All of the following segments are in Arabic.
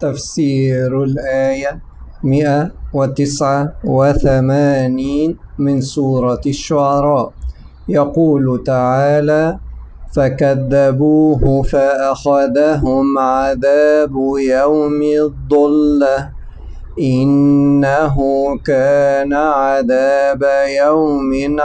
تفسير الآية 189 من سورة الشعراء. يقول تعالى: فكذبوه فأخذهم عذاب يوم الظلة إنه كان عذاب يوم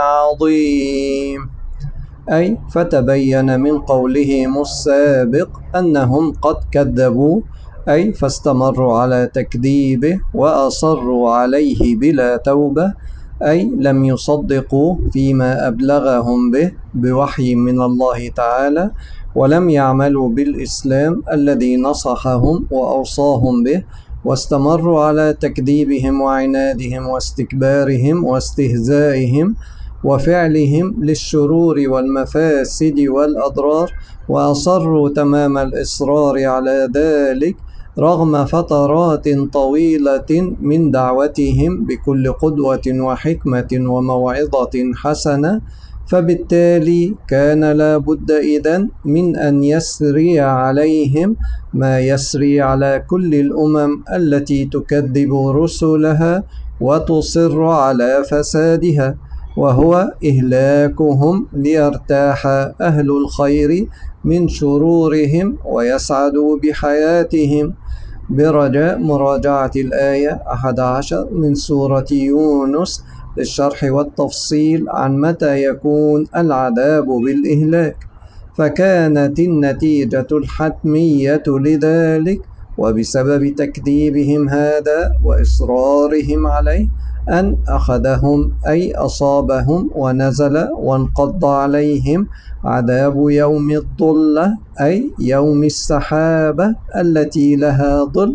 عظيم. أي فتبين من قولهم السابق أنهم قد كذبوا، أي فاستمروا على تكذيبه وأصروا عليه بلا توبة، أي لم يصدقوا فيما أبلغهم به بوحي من الله تعالى، ولم يعملوا بالإسلام الذي نصحهم وأوصاهم به، واستمروا على تكذيبهم وعنادهم واستكبارهم واستهزائهم وفعلهم للشرور والمفاسد والأضرار، وأصروا تمام الإصرار على ذلك رغم فترات طويلة من دعوتهم بكل قدوة وحكمة وموعظة حسنة. فبالتالي كان لا بد إذن من أن يسري عليهم ما يسري على كل الأمم التي تكذب رسلها وتصر على فسادها، وهو إهلاكهم ليرتاح أهل الخير من شرورهم ويسعدوا بحياتهم. برجاء مراجعة الآية 11 من سورة يونس للشرح والتفصيل عن متى يكون العذاب بالإهلاك. فكانت النتيجة الحتمية لذلك وبسبب تكذيبهم هذا وإصرارهم عليه أن أخذهم، أي أصابهم ونزل وانقض عليهم عذاب يوم الظلة، أي يوم السحابة التي لها ظل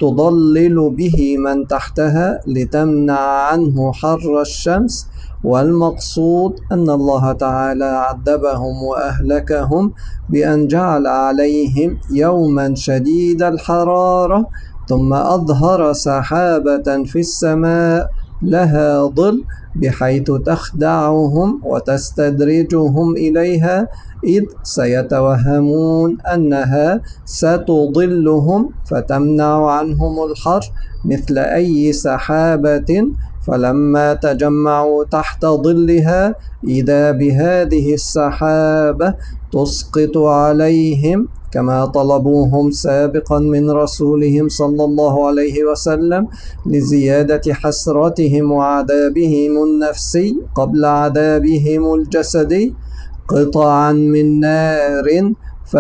تضلل به من تحتها لتمنع عنه حر الشمس. والمقصود أن الله تعالى عذبهم وأهلكهم بأن جعل عليهم يوما شديد الحرارة، ثم أظهر سحابة في السماء لها ظل بحيث تخدعهم وتستدرجهم إليها، إذ سيتوهمون أنها ستظلهم فتمنع عنهم الحر مثل أي سحابة. فلما تجمعوا تحت ظلها إذا بهذه السحابة تسقط عليهم كما طلبوهم سابقا من رسولهم صلى الله عليه وسلم لزيادة حسرتهم وعذابهم النفسي قبل عذابهم الجسدي، قطعا من نار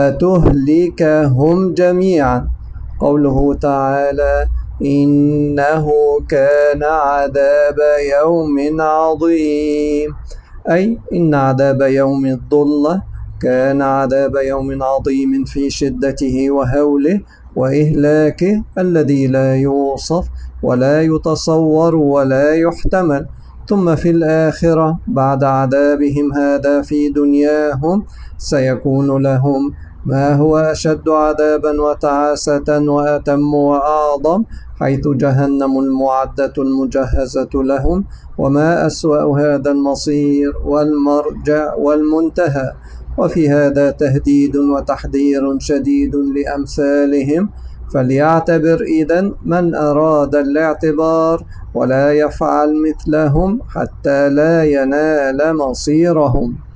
فتهلكهم جميعا. قوله تعالى: إنه كان عذاب يوم عظيم، أي إن عذاب يوم الظلة كان عذاب يوم عظيم في شدته وهوله وإهلاكه الذي لا يوصف ولا يتصور ولا يحتمل. ثم في الآخرة بعد عذابهم هذا في دنياهم سيكون لهم ما هو أشد عذابا وتعاسة وأتم وأعظم، حيث جهنم المعدة المجهزة لهم. وما أسوأ هذا المصير والمرجع والمنتهى. وفي هذا تهديد وتحذير شديد لأمثالهم، فليعتبر إذن من أراد الاعتبار ولا يفعل مثلهم حتى لا ينال مصيرهم.